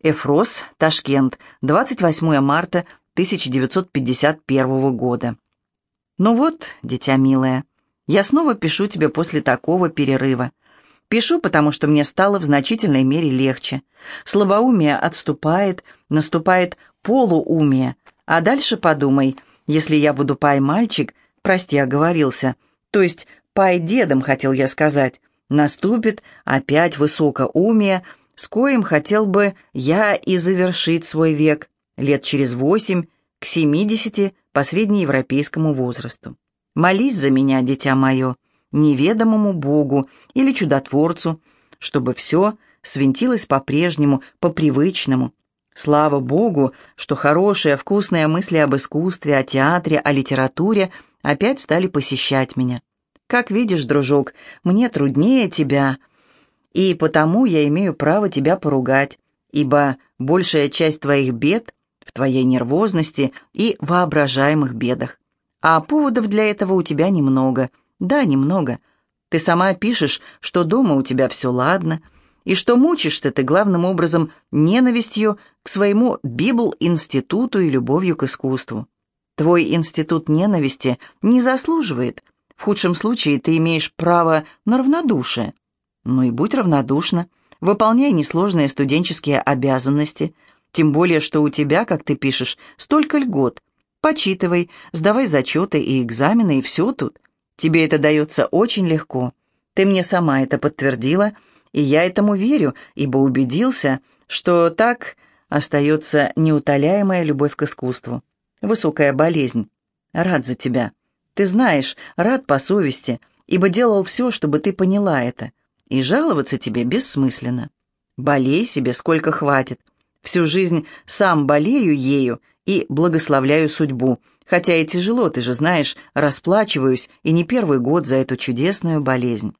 Эфрос, Ташкент, 28 марта 1951 года. Ну вот, дитя милое, я снова пишу тебе после такого перерыва. Пишу, потому что мне стало в значительной мере легче. Слабоумие отступает, наступает полуумие. А дальше подумай, если я буду пай-мальчик, прости, оговорился, то есть пай-дедом, хотел я сказать, наступит опять высокоумие, с коим хотел бы я и завершить свой век, лет через 8, к 70 по среднеевропейскому возрасту. Молись за меня, дитя мое, неведомому Богу или чудотворцу, чтобы все свинтилось по-прежнему, по-привычному. Слава Богу, что хорошие, вкусные мысли об искусстве, о театре, о литературе опять стали посещать меня. Как видишь, дружок, мне труднее тебя, и потому я имею право тебя поругать, ибо большая часть твоих бед в твоей нервозности и воображаемых бедах. А поводов для этого у тебя немного. Да, немного. Ты сама пишешь, что дома у тебя все ладно, и что мучишься ты главным образом ненавистью к своему Библ-институту и любовью к искусству. Твой институт ненависти не заслуживает. В худшем случае ты имеешь право на равнодушие. Ну и будь равнодушна, выполняй несложные студенческие обязанности, тем более, что у тебя, как ты пишешь, столько льгот. Почитывай, сдавай зачеты и экзамены, и все тут. Тебе это дается очень легко. Ты мне сама это подтвердила, и я этому верю, ибо убедился, что так остается неутоляемая любовь к искусству. Высокая болезнь. Рад за тебя. Ты знаешь, рад по совести, ибо делал все, чтобы ты поняла это. И жаловаться тебе бессмысленно. Болей себе сколько хватит. Всю жизнь сам болею ею и благословляю судьбу, хотя и тяжело, ты же знаешь, расплачиваюсь и не первый год за эту чудесную болезнь.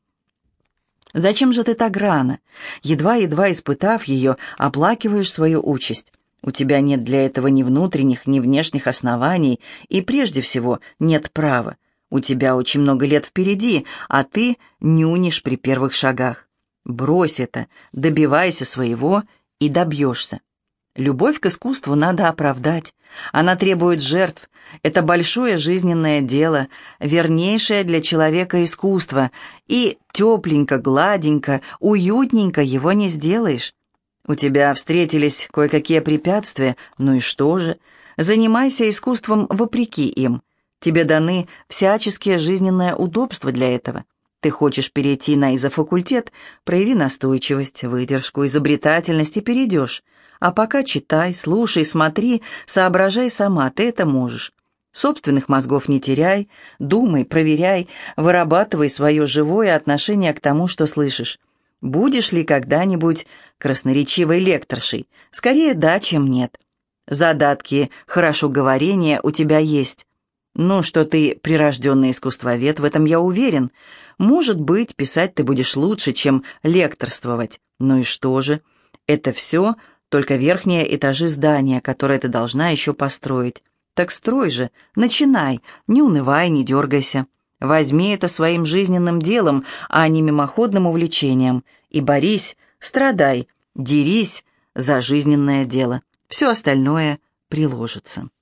Зачем же ты так рано, едва-едва испытав ее, оплакиваешь свою участь? У тебя нет для этого ни внутренних, ни внешних оснований, и прежде всего нет права. У тебя очень много лет впереди, а ты нюнишь при первых шагах. Брось это, добивайся своего и добьешься. Любовь к искусству надо оправдать. Она требует жертв. Это большое жизненное дело, вернейшее для человека искусство. И тепленько, гладенько, уютненько его не сделаешь. У тебя встретились кое-какие препятствия, ну и что же? Занимайся искусством вопреки им. Тебе даны всяческие жизненные удобства для этого. Ты хочешь перейти на изофакультет, прояви настойчивость, выдержку, изобретательность и перейдешь. А пока читай, слушай, смотри, соображай сама, ты это можешь. Собственных мозгов не теряй, думай, проверяй, вырабатывай свое живое отношение к тому, что слышишь. Будешь ли когда-нибудь красноречивой лекторшей? Скорее да, чем нет. Задатки хорошо говорения у тебя есть. Ну, что ты прирожденный искусствовед, в этом я уверен. Может быть, писать ты будешь лучше, чем лекторствовать. Ну и что же? Это все только верхние этажи здания, которые ты должна еще построить. Так строй же, начинай, не унывай, не дергайся. Возьми это своим жизненным делом, а не мимоходным увлечением. И борись, страдай, дерись за жизненное дело. Все остальное приложится.